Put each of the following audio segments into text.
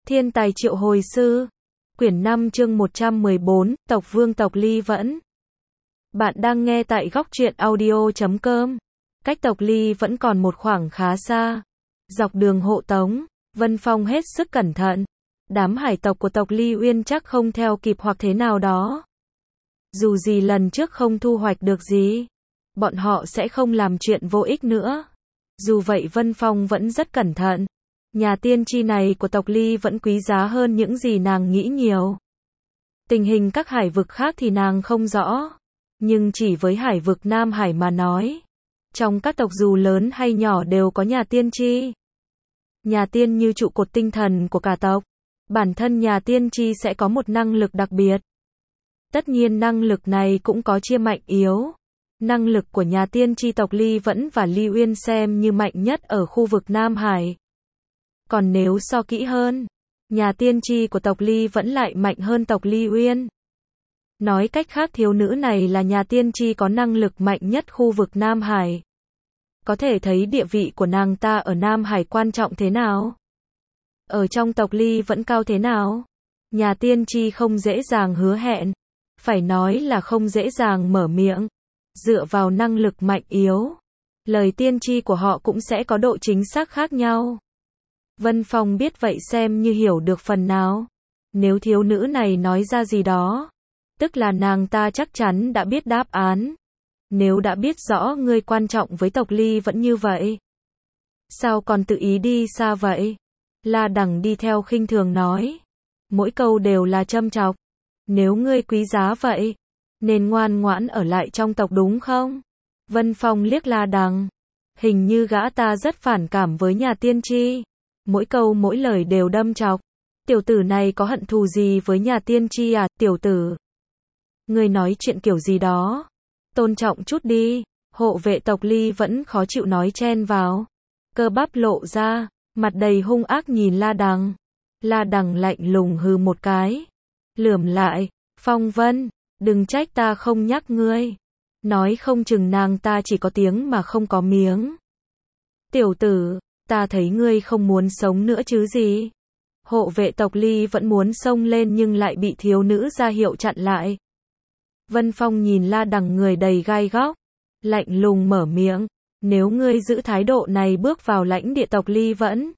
Thiên tài triệu hồi sư. Quyển 5 chương 114, Tộc Vương tộc Ly Vẫn. Bạn đang nghe tại góc truyện audio.com. Cách tộc Ly vẫn còn một khoảng khá xa. Dọc đường hộ tống, Vân Phong hết sức cẩn thận. Đám hải tộc của tộc Ly Uyên chắc không theo kịp hoặc thế nào đó. Dù gì lần trước không thu hoạch được gì, bọn họ sẽ không làm chuyện vô ích nữa. Dù vậy Vân Phong vẫn rất cẩn thận. Nhà tiên tri này của tộc Ly vẫn quý giá hơn những gì nàng nghĩ nhiều. Tình hình các hải vực khác thì nàng không rõ. Nhưng chỉ với hải vực Nam Hải mà nói, trong các tộc dù lớn hay nhỏ đều có nhà tiên tri. Nhà tiên như trụ cột tinh thần của cả tộc. Bản thân nhà tiên tri sẽ có một năng lực đặc biệt. Tất nhiên năng lực này cũng có chia mạnh yếu. Năng lực của nhà tiên tri tộc Ly Vẫn và Ly Uyên xem như mạnh nhất ở khu vực Nam Hải. Còn nếu so kỹ hơn, nhà tiên tri của tộc Ly vẫn lại mạnh hơn tộc Ly Uyên. Nói cách khác thiếu nữ này là nhà tiên tri có năng lực mạnh nhất khu vực Nam Hải. Có thể thấy địa vị của nàng ta ở Nam Hải quan trọng thế nào. Ở trong tộc Ly vẫn cao thế nào. Nhà tiên tri không dễ dàng hứa hẹn. Phải nói là không dễ dàng mở miệng. Dựa vào năng lực mạnh yếu, lời tiên tri của họ cũng sẽ có độ chính xác khác nhau. Vân Phong biết vậy xem như hiểu được phần nào. Nếu thiếu nữ này nói ra gì đó, tức là nàng ta chắc chắn đã biết đáp án. Nếu đã biết rõ ngươi quan trọng với tộc Ly Vẫn như vậy, sao còn tự ý đi xa vậy? La Đằng đi theo khinh thường nói. Mỗi câu đều là châm chọc. Nếu ngươi quý giá vậy, nên ngoan ngoãn ở lại trong tộc đúng không? Vân Phong liếc La Đằng. Hình như gã ta rất phản cảm với nhà tiên tri. Mỗi câu mỗi lời đều đâm chọc. Tiểu tử này có hận thù gì với nhà tiên tri à, tiểu tử? Ngươi nói chuyện kiểu gì đó? Tôn trọng chút đi. Hộ vệ tộc Ly Vẫn khó chịu nói chen vào. Cơ bắp lộ ra, mặt đầy hung ác nhìn La Đằng. La Đằng lạnh lùng hừ một cái. Lườm lại, Phong Vân, đừng trách ta không nhắc ngươi. Nói không chừng nàng ta chỉ có tiếng mà không có miếng. Tiểu tử, ta thấy ngươi không muốn sống nữa chứ gì. Hộ vệ tộc Ly vẫn muốn xông lên nhưng lại bị thiếu nữ ra hiệu chặn lại. Vân Phong nhìn La Đằng người đầy gai góc, lạnh lùng mở miệng. Nếu ngươi giữ thái độ này bước vào lãnh địa tộc Ly Vẫn,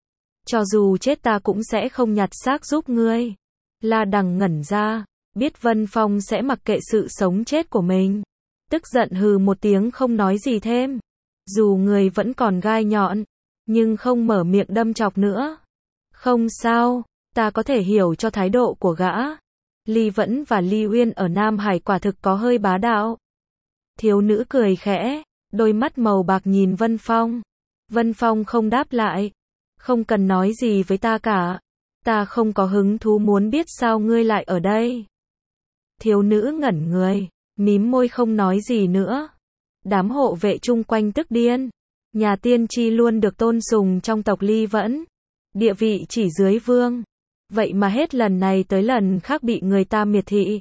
cho dù chết ta cũng sẽ không nhặt xác giúp ngươi. La Đằng ngẩn ra, biết Vân Phong sẽ mặc kệ sự sống chết của mình. Tức giận hừ một tiếng không nói gì thêm. Dù người vẫn còn gai nhọn, nhưng không mở miệng đâm chọc nữa. Không sao, ta có thể hiểu cho thái độ của gã. Ly Vẫn và Ly Uyên ở Nam Hải quả thực có hơi bá đạo. Thiếu nữ cười khẽ, đôi mắt màu bạc nhìn Vân Phong. Vân Phong không đáp lại. Không cần nói gì với ta cả. Ta không có hứng thú muốn biết sao ngươi lại ở đây. Thiếu nữ ngẩn người, mím môi không nói gì nữa. Đám hộ vệ chung quanh tức điên. Nhà tiên tri luôn được tôn sùng trong tộc Ly Vẫn. Địa vị chỉ dưới vương. Vậy mà hết lần này tới lần khác bị người ta miệt thị.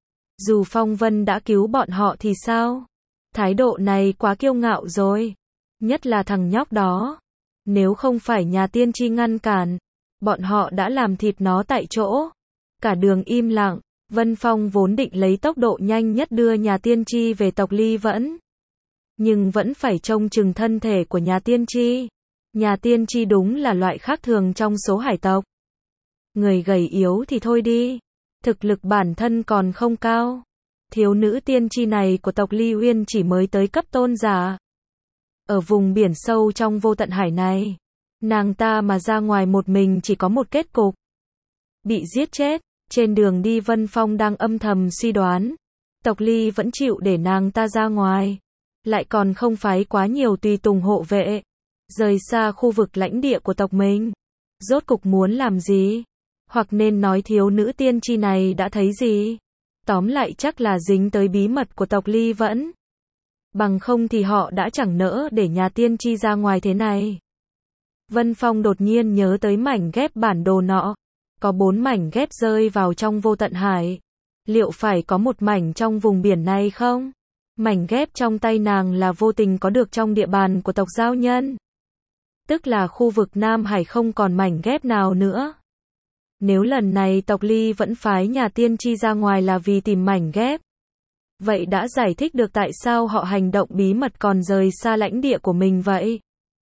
Dù Phong Vân đã cứu bọn họ thì sao? Thái độ này quá kiêu ngạo rồi. Nhất là thằng nhóc đó. Nếu không phải nhà tiên tri ngăn cản, bọn họ đã làm thịt nó tại chỗ. Cả đường im lặng. Vân Phong vốn định lấy tốc độ nhanh nhất đưa nhà tiên tri về tộc Ly Vẫn. Nhưng vẫn phải trông chừng thân thể của nhà tiên tri. Nhà tiên tri đúng là loại khác thường trong số hải tộc. Người gầy yếu thì thôi đi. Thực lực bản thân còn không cao. Thiếu nữ tiên tri này của tộc Ly Uyên chỉ mới tới cấp tôn giả. Ở vùng biển sâu trong vô tận hải này, nàng ta mà ra ngoài một mình chỉ có một kết cục. Bị giết chết. Trên đường đi Vân Phong đang âm thầm suy đoán. Tộc Ly vẫn chịu để nàng ta ra ngoài. Lại còn không phái quá nhiều tùy tùng hộ vệ. Rời xa khu vực lãnh địa của tộc mình. Rốt cục muốn làm gì? Hoặc nên nói thiếu nữ tiên tri này đã thấy gì? Tóm lại chắc là dính tới bí mật của tộc Ly Vẫn. Bằng không thì họ đã chẳng nỡ để nhà tiên tri ra ngoài thế này. Vân Phong đột nhiên nhớ tới mảnh ghép bản đồ nọ. Có 4 mảnh ghép rơi vào trong vô tận hải. Liệu phải có một mảnh trong vùng biển này không? Mảnh ghép trong tay nàng là vô tình có được trong địa bàn của tộc Giao Nhân. Tức là khu vực Nam Hải không còn mảnh ghép nào nữa. Nếu lần này tộc Ly vẫn phái nhà tiên tri ra ngoài là vì tìm mảnh ghép, vậy đã giải thích được tại sao họ hành động bí mật còn rời xa lãnh địa của mình vậy.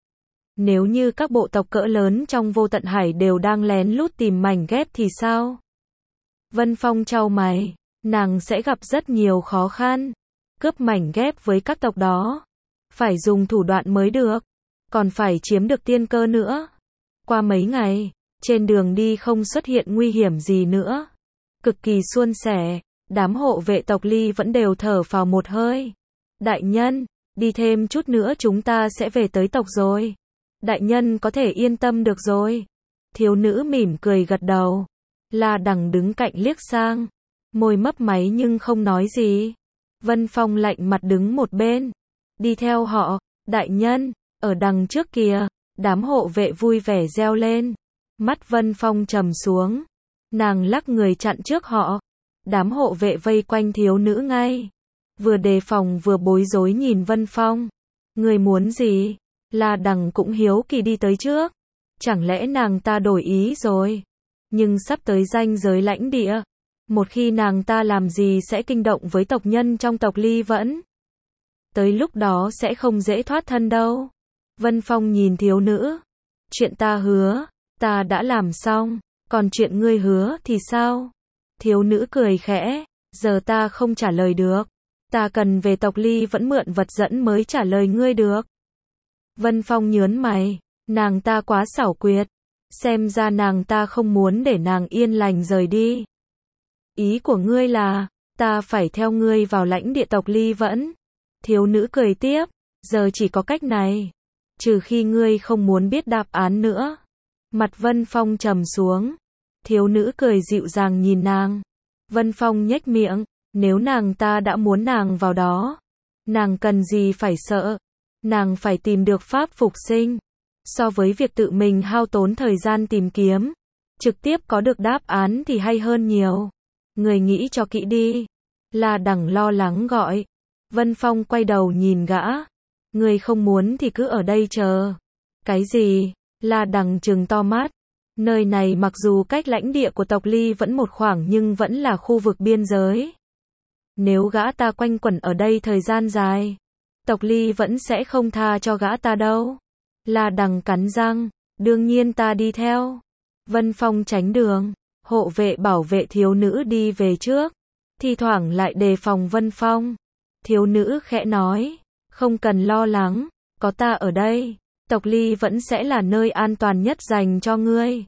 Nếu như các bộ tộc cỡ lớn trong vô tận hải đều đang lén lút tìm mảnh ghép thì sao? Vân Phong chau mày, nàng sẽ gặp rất nhiều khó khăn. Cướp mảnh ghép với các tộc đó, phải dùng thủ đoạn mới được, còn phải chiếm được tiên cơ nữa. Qua mấy ngày, trên đường đi không xuất hiện nguy hiểm gì nữa. Cực kỳ suôn sẻ, đám hộ vệ tộc Ly vẫn đều thở phào một hơi. Đại nhân, đi thêm chút nữa chúng ta sẽ về tới tộc rồi. Đại nhân có thể yên tâm được rồi. Thiếu nữ mỉm cười gật đầu. La Đằng đứng cạnh liếc sang, môi mấp máy nhưng không nói gì. Vân Phong lạnh mặt đứng một bên. Đi theo họ, đại nhân, ở đằng trước kìa. Đám hộ vệ vui vẻ reo lên. Mắt Vân Phong trầm xuống. Nàng lắc người chặn trước họ. Đám hộ vệ vây quanh thiếu nữ ngay. Vừa đề phòng vừa bối rối nhìn Vân Phong. Người muốn gì? La Đằng cũng hiếu kỳ đi tới trước. Chẳng lẽ nàng ta đổi ý rồi? Nhưng sắp tới ranh giới lãnh địa. Một khi nàng ta làm gì sẽ kinh động với tộc nhân trong tộc Ly Vẫn. Tới lúc đó sẽ không dễ thoát thân đâu. Vân Phong nhìn thiếu nữ. Chuyện ta hứa, ta đã làm xong. Còn chuyện ngươi hứa thì sao? Thiếu nữ cười khẽ. Giờ ta không trả lời được. Ta cần về tộc Ly Vẫn mượn vật dẫn mới trả lời ngươi được. Vân Phong nhớn mày. Nàng ta quá xảo quyệt. Xem ra nàng ta không muốn để nàng yên lành rời đi. Ý của ngươi là, ta phải theo ngươi vào lãnh địa tộc Ly Vẫn. Thiếu nữ cười tiếp. Giờ chỉ có cách này. Trừ khi ngươi không muốn biết đáp án nữa. Mặt Vân Phong trầm xuống. Thiếu nữ cười dịu dàng nhìn nàng. Vân Phong nhếch miệng. Nếu nàng ta đã muốn nàng vào đó, nàng cần gì phải sợ. Nàng phải tìm được pháp phục sinh. So với việc tự mình hao tốn thời gian tìm kiếm, trực tiếp có được đáp án thì hay hơn nhiều. Người nghĩ cho kỹ đi. La Đằng lo lắng gọi. Vân Phong quay đầu nhìn gã. Người không muốn thì cứ ở đây chờ. Cái gì? La Đằng trừng to mắt. Nơi này mặc dù cách lãnh địa của tộc Ly Vẫn một khoảng nhưng vẫn là khu vực biên giới. Nếu gã ta quanh quẩn ở đây thời gian dài, tộc Ly Vẫn sẽ không tha cho gã ta đâu. La Đằng cắn răng. Đương nhiên ta đi theo. Vân Phong tránh đường. Hộ vệ bảo vệ thiếu nữ đi về trước. Thi thoảng lại đề phòng Vân Phong. Thiếu nữ khẽ nói. Không cần lo lắng. Có ta ở đây. Tộc Ly Vẫn sẽ là nơi an toàn nhất dành cho ngươi.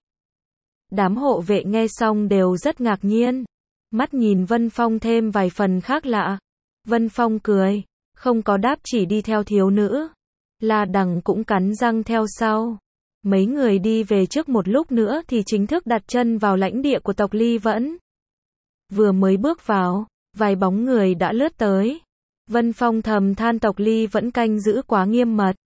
Đám hộ vệ nghe xong đều rất ngạc nhiên. Mắt nhìn Vân Phong thêm vài phần khác lạ. Vân Phong cười. Không có đáp chỉ đi theo thiếu nữ. La Đằng cũng cắn răng theo sau. Mấy người đi về trước một lúc nữa thì chính thức đặt chân vào lãnh địa của tộc Ly Vẫn. Vừa mới bước vào, vài bóng người đã lướt tới. Vân Phong thầm than tộc Ly Vẫn canh giữ quá nghiêm mật.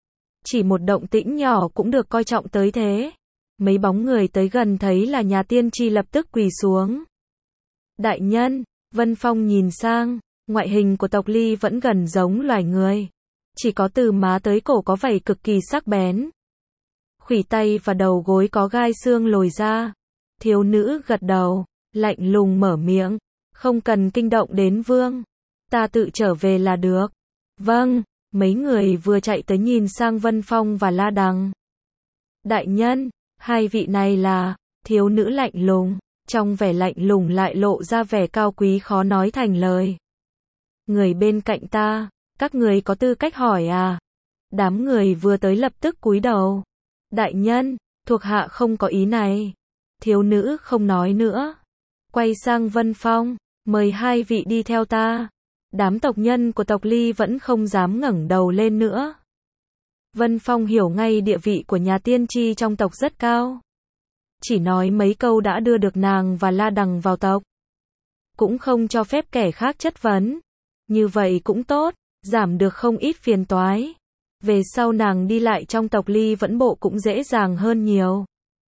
Chỉ một động tĩnh nhỏ cũng được coi trọng tới thế. Mấy bóng người tới gần thấy là nhà tiên tri lập tức quỳ xuống. Đại nhân, Vân Phong nhìn sang, ngoại hình của tộc Ly Vẫn gần giống loài người. Chỉ có từ má tới cổ có vảy cực kỳ sắc bén. Khuỷu tay và đầu gối có gai xương lồi ra. Thiếu nữ gật đầu, lạnh lùng mở miệng. Không cần kinh động đến vương. Ta tự trở về là được. Vâng, mấy người vừa chạy tới nhìn sang Vân Phong và La Đằng. Đại nhân, hai vị này là, thiếu nữ lạnh lùng. Trong vẻ lạnh lùng lại lộ ra vẻ cao quý khó nói thành lời. Người bên cạnh ta. Các người có tư cách hỏi à? Đám người vừa tới lập tức cúi đầu. Đại nhân, thuộc hạ không có ý này. Thiếu nữ không nói nữa. Quay sang Vân Phong. Mời hai vị đi theo ta. Đám tộc nhân của tộc Ly vẫn không dám ngẩng đầu lên nữa. Vân Phong hiểu ngay địa vị của nhà tiên tri trong tộc rất cao. Chỉ nói mấy câu đã đưa được nàng và La Đằng vào tộc. Cũng không cho phép kẻ khác chất vấn. Như vậy cũng tốt. Giảm được không ít phiền toái. Về sau nàng đi lại trong tộc Ly Vẫn bộ cũng dễ dàng hơn nhiều.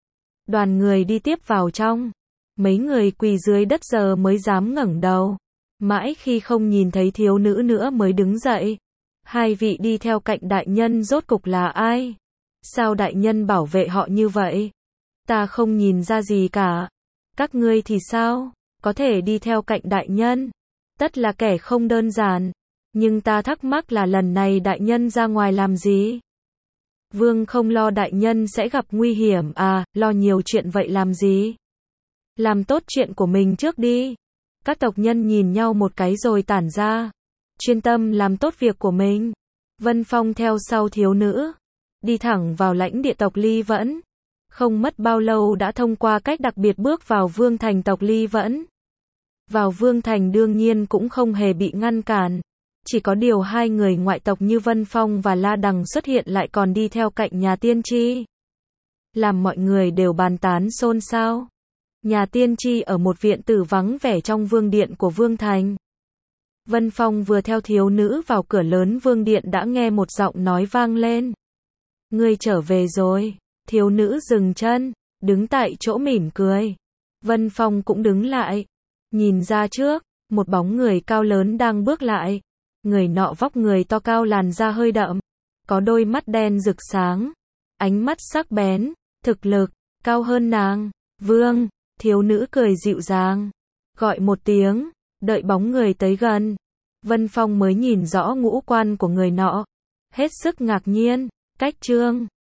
Đoàn người đi tiếp vào trong. Mấy người quỳ dưới đất giờ mới dám ngẩng đầu. Mãi khi không nhìn thấy thiếu nữ nữa mới đứng dậy. Hai vị đi theo cạnh đại nhân rốt cục là ai? Sao đại nhân bảo vệ họ như vậy? Ta không nhìn ra gì cả. Các ngươi thì sao? Có thể đi theo cạnh đại nhân. Tất là kẻ không đơn giản. Nhưng ta thắc mắc là lần này đại nhân ra ngoài làm gì? Vương không lo đại nhân sẽ gặp nguy hiểm à, lo nhiều chuyện vậy làm gì? Làm tốt chuyện của mình trước đi. Các tộc nhân nhìn nhau một cái rồi tản ra. Chuyên tâm làm tốt việc của mình. Vân Phong theo sau thiếu nữ. Đi thẳng vào lãnh địa tộc Ly Vẫn. Không mất bao lâu đã thông qua cách đặc biệt bước vào vương thành tộc Ly Vẫn. Vào vương thành đương nhiên cũng không hề bị ngăn cản. Chỉ có điều hai người ngoại tộc như Vân Phong và La Đằng xuất hiện lại còn đi theo cạnh nhà tiên tri. Làm mọi người đều bàn tán xôn xao. Nhà tiên tri ở một viện tử vắng vẻ trong vương điện của vương thành. Vân Phong vừa theo thiếu nữ vào cửa lớn vương điện đã nghe một giọng nói vang lên. Ngươi trở về rồi. Thiếu nữ dừng chân, đứng tại chỗ mỉm cười. Vân Phong cũng đứng lại. Nhìn ra trước, một bóng người cao lớn đang bước lại. Người nọ vóc người to cao, làn da hơi đậm. Có đôi mắt đen rực sáng. Ánh mắt sắc bén, thực lực, cao hơn nàng. Vương, thiếu nữ cười dịu dàng. Gọi một tiếng, đợi bóng người tới gần. Vân Phong mới nhìn rõ ngũ quan của người nọ. Hết sức ngạc nhiên, cách trương.